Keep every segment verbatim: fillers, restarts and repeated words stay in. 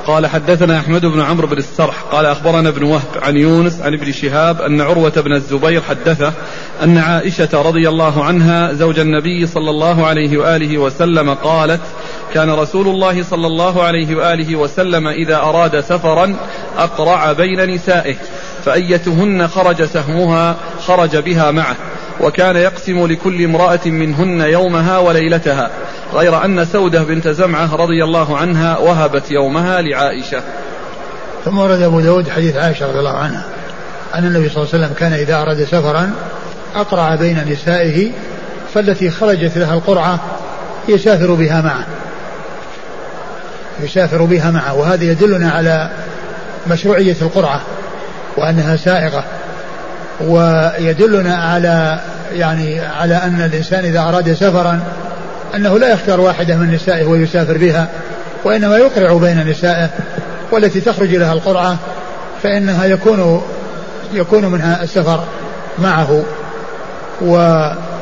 قال حدثنا أحمد بن عمرو بن السرح قال أخبرنا ابن وهب عن يونس عن ابن شهاب أن عروة بن الزبير حدثه أن عائشة رضي الله عنها زوج النبي صلى الله عليه وآله وسلم قالت كان رسول الله صلى الله عليه وآله وسلم إذا أراد سفرا أقرع بين نسائه فأيتهن خرج سهمها خرج بها معه، وكان يقسم لكل امرأة منهن يومها وليلتها، غير أن سودة بنت زمعة رضي الله عنها وهبت يومها لعائشة. ثم ورد أبو داود حديث عائشة رضي الله عنها أن النبي صلى الله عليه وسلم كان إذا أراد سفرا أقرع بين نسائه، فالتي خرجت لها القرعة يسافر بها معه يسافر بها معه وهذا يدلنا على مشروعية القرعة وأنها سائغة، ويدلنا على يعني على أن الإنسان إذا أراد سفرا أنه لا يختار واحدة من نسائه ويسافر بها، وإنما يقرع بين نسائه، والتي تخرج لها القرعة فإنها يكون يكون منها السفر معه. و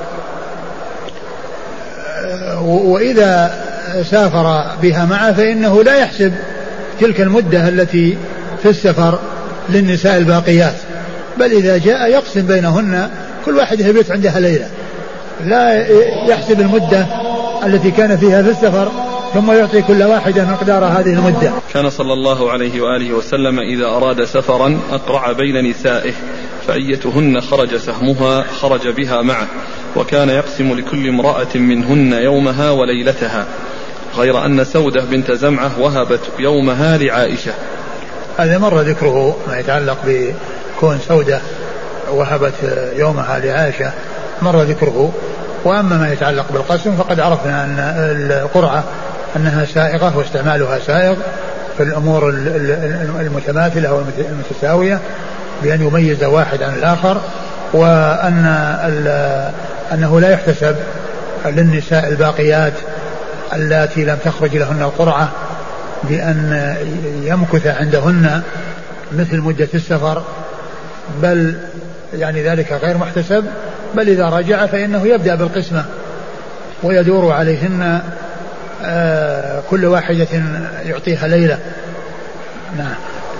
وإذا سافر بها معه فإنه لا يحسب تلك المدة التي في السفر للنساء الباقيات، بل إذا جاء يقسم بينهن كل واحد يبيت عندها ليلة، لا يحسب المدة التي كان فيها في السفر ثم يعطي كل واحدة مقدار هذه المدة. كان صلى الله عليه وآله وسلم إذا أراد سفرا أقرع بين نسائه فأيتهن خرج سهمها خرج بها معه، وكان يقسم لكل امرأة منهن يومها وليلتها، غير أن سودة بنت زمعة وهبت يومها لعائشة. هذا مر ذكره ما يتعلق بكون سودة وهبت يومها لعائشة مر ذكره. وأما ما يتعلق بالقسم فقد عرفنا أن القرعة أنها سائغة واستعمالها سائغ في الأمور المتماثلة والمتساوية بأن يميز واحد عن الآخر، وأن أنه لا يحتسب للنساء الباقيات التي لم تخرج لهن القرعة بأن يمكث عندهن مثل مدة السفر، بل يعني ذلك غير محتسب، بل إذا رجع فإنه يبدأ بالقسمة ويدور عليهن آه كل واحدة يعطيها ليلة. نعم.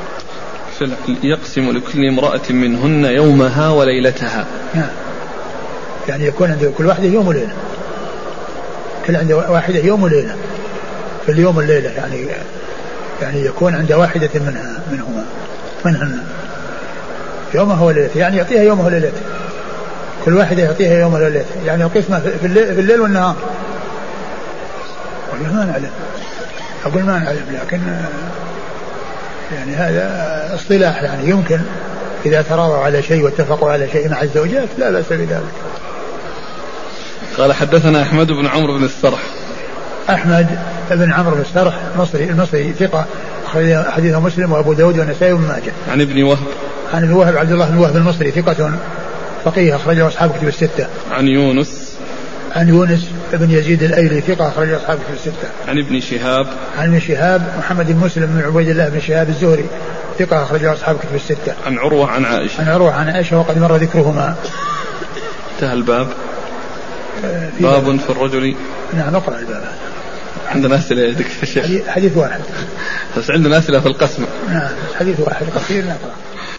يقسم لكل امرأة منهن يومها وليلتها. نعم. يعني يكون عند كل واحدة يوم وليلة، كل عند واحدة يوم وليلة في اليوم والليلة، يعني يعني يكون عند واحدة منها منهما منهن يومها وليلته، يعني يعطيها يومها وليلته، كل واحدة يعطيها يومها وليلته، يعني القسمة في الليل, في الليل والنهار. أقول ما نعلم أقول ما نعلم لكن يعني هذا اصطلاح، يعني يمكن إذا تراضوا على شيء واتفقوا على شيء مع الزوجات لا بأس بذلك. قال حدثنا أحمد بن عمرو بن السرح. أحمد بن عمرو بن السرح مصري المصري ثقة، حديثه مسلم وأبو داود والنسائي وابن ماجه. عن ابن وهب. عن ابن وهب عبد الله بن وهب المصري ثقة فقيه أخرجه أصحاب كتب الستة. عن يونس. عن يونس بن يزيد الأيلي ثقة أخرجه أصحاب كتب الستة. عن ابن شهاب. عن ابن شهاب محمد بن مسلم بن عبيد الله بن شهاب الزهري ثقة أخرجه أصحاب كتب الستة. عن عروة عن عائشة. عن عروة عن عائشة وقد مر ذكرهما. انتهى الباب. باب في الرجل. نعم نقرأ الباب. عندنا أسئلة يا شيخ. حديث واحد بس عندنا أسئلة في القسم. نعم حديث واحد قصير نقرأ.